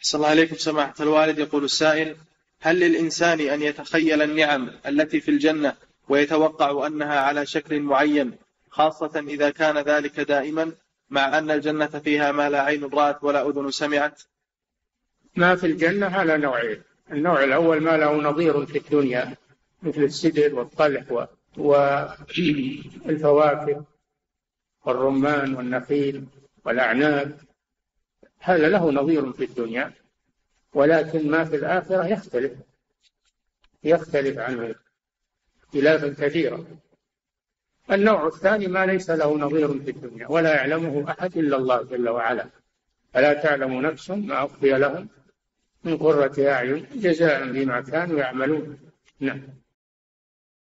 صلى الله عليكم سماحة الوالد. يقول السائل: هل للإنسان أن يتخيل النعم التي في الجنة ويتوقع أنها على شكل معين، خاصة إذا كان ذلك دائما، مع أن الجنة فيها ما لا عين رأت ولا أذن سمعت؟ ما في الجنة على نوعين: النوع الأول ما له نظير في الدنيا، مثل السدر والطلح والفواكه والرمان والنخيل والأعناب، هذا له نظير في الدنيا، ولكن ما في الآخرة يختلف عنه اختلافا كثيرا. النوع الثاني ما ليس له نظير في الدنيا ولا يعلمه أحد إلا الله جل وعلا، فلا تعلم نفس ما أخفي لهم من قرة أعين جزاء بما كانوا يعملون. نعم.